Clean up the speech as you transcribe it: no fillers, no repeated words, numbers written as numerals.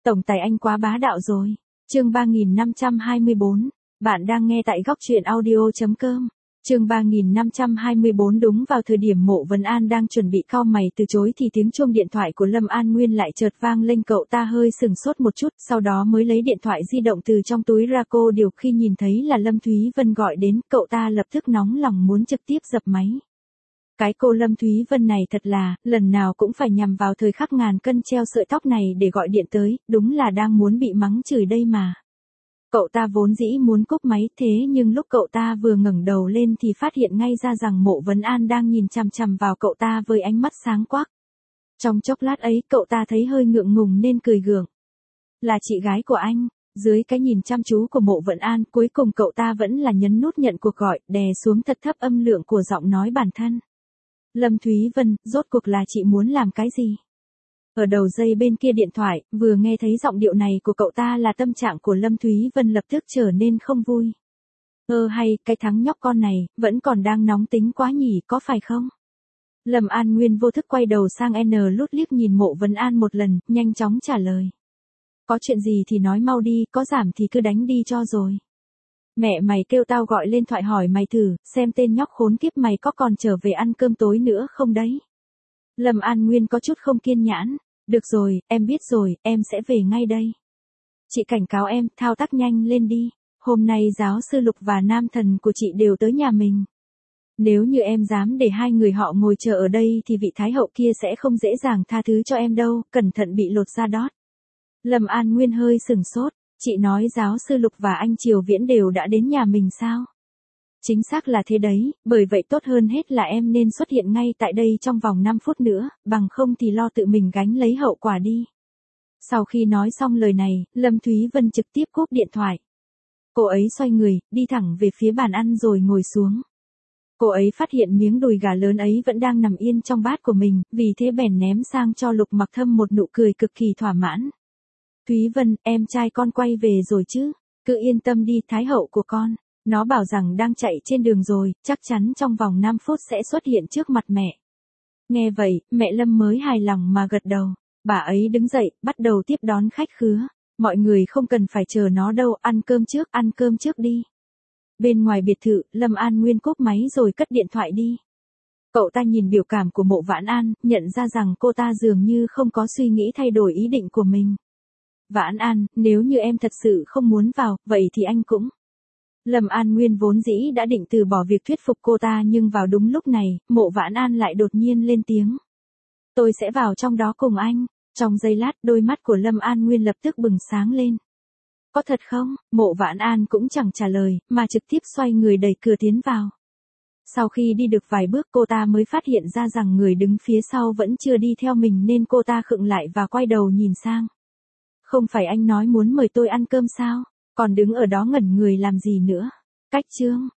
Tổng tài anh quá bá đạo rồi. Chương 3524. Bạn đang nghe tại góc truyện audio.com. Chương 3524. Đúng vào thời điểm Mộ Vấn An đang chuẩn bị cau mày từ chối thì tiếng chuông điện thoại của Lâm An Nguyên lại chợt vang lên, cậu ta hơi sừng sốt một chút, sau đó mới lấy điện thoại di động từ trong túi ra. Cô điều khi nhìn thấy là Lâm Thúy Vân gọi đến, cậu ta lập tức nóng lòng muốn trực tiếp dập máy. Cái cô Lâm Thúy Vân này thật là, lần nào cũng phải nhằm vào thời khắc ngàn cân treo sợi tóc này để gọi điện tới, đúng là đang muốn bị mắng chửi đây mà. Cậu ta vốn dĩ muốn cúp máy, thế nhưng lúc cậu ta vừa ngẩng đầu lên thì phát hiện ngay ra rằng Mộ Vấn An đang nhìn chằm chằm vào cậu ta với ánh mắt sáng quắc. Trong chốc lát ấy cậu ta thấy hơi ngượng ngùng nên cười gượng. Là chị gái của anh. Dưới cái nhìn chăm chú của Mộ Vấn An, cuối cùng cậu ta vẫn là nhấn nút nhận cuộc gọi, đè xuống thật thấp âm lượng của giọng nói bản thân. Lâm Thúy Vân, rốt cuộc là chị muốn làm cái gì? Ở đầu dây bên kia điện thoại, vừa nghe thấy giọng điệu này của cậu ta là tâm trạng của Lâm Thúy Vân lập tức trở nên không vui. Hay, cái thằng nhóc con này, vẫn còn đang nóng tính quá nhỉ, có phải không? Lâm An Nguyên vô thức quay đầu sang lút liếc nhìn Mộ Vấn An một lần, nhanh chóng trả lời. Có chuyện gì thì nói mau đi, có giảm thì cứ đánh đi cho rồi. Mẹ mày kêu tao gọi lên thoại hỏi mày thử, xem tên nhóc khốn kiếp mày có còn trở về ăn cơm tối nữa không đấy. Lâm An Nguyên có chút không kiên nhẫn. Được rồi, em biết rồi, em sẽ về ngay đây. Chị cảnh cáo em, thao tác nhanh lên đi. Hôm nay giáo sư Lục và nam thần của chị đều tới nhà mình. Nếu như em dám để hai người họ ngồi chờ ở đây thì vị thái hậu kia sẽ không dễ dàng tha thứ cho em đâu, cẩn thận bị lột da đót. Lâm An Nguyên hơi sừng sốt, chị nói giáo sư Lục và anh Triều Viễn đều đã đến nhà mình sao? Chính xác là thế đấy, bởi vậy tốt hơn hết là em nên xuất hiện ngay tại đây trong vòng 5 phút nữa, bằng không thì lo tự mình gánh lấy hậu quả đi. Sau khi nói xong lời này, Lâm Thúy Vân trực tiếp cúp điện thoại. Cô ấy xoay người, đi thẳng về phía bàn ăn rồi ngồi xuống. Cô ấy phát hiện miếng đùi gà lớn ấy vẫn đang nằm yên trong bát của mình, vì thế bèn ném sang cho Lục Mặc Thâm một nụ cười cực kỳ thỏa mãn. Thúy Vân, em trai con quay về rồi chứ? Cứ yên tâm đi, thái hậu của con. Nó bảo rằng đang chạy trên đường rồi, chắc chắn trong vòng 5 phút sẽ xuất hiện trước mặt mẹ. Nghe vậy, mẹ Lâm mới hài lòng mà gật đầu. Bà ấy đứng dậy, bắt đầu tiếp đón khách khứa. Mọi người không cần phải chờ nó đâu, ăn cơm trước đi. Bên ngoài biệt thự, Lâm An Nguyên cúp máy rồi cất điện thoại đi. Cậu ta nhìn biểu cảm của Mộ Vãn An, nhận ra rằng cô ta dường như không có suy nghĩ thay đổi ý định của mình. Vãn An, nếu như em thật sự không muốn vào, vậy thì anh cũng. Lâm An Nguyên vốn dĩ đã định từ bỏ việc thuyết phục cô ta, nhưng vào đúng lúc này, Mộ Vãn An lại đột nhiên lên tiếng. Tôi sẽ vào trong đó cùng anh. Trong giây lát, đôi mắt của Lâm An Nguyên lập tức bừng sáng lên. Có thật không? Mộ Vãn An cũng chẳng trả lời, mà trực tiếp xoay người đẩy cửa tiến vào. Sau khi đi được vài bước cô ta mới phát hiện ra rằng người đứng phía sau vẫn chưa đi theo mình nên cô ta khựng lại và quay đầu nhìn sang. Không phải anh nói muốn mời tôi ăn cơm sao? Còn đứng ở đó ngẩn người làm gì nữa? Cách chương.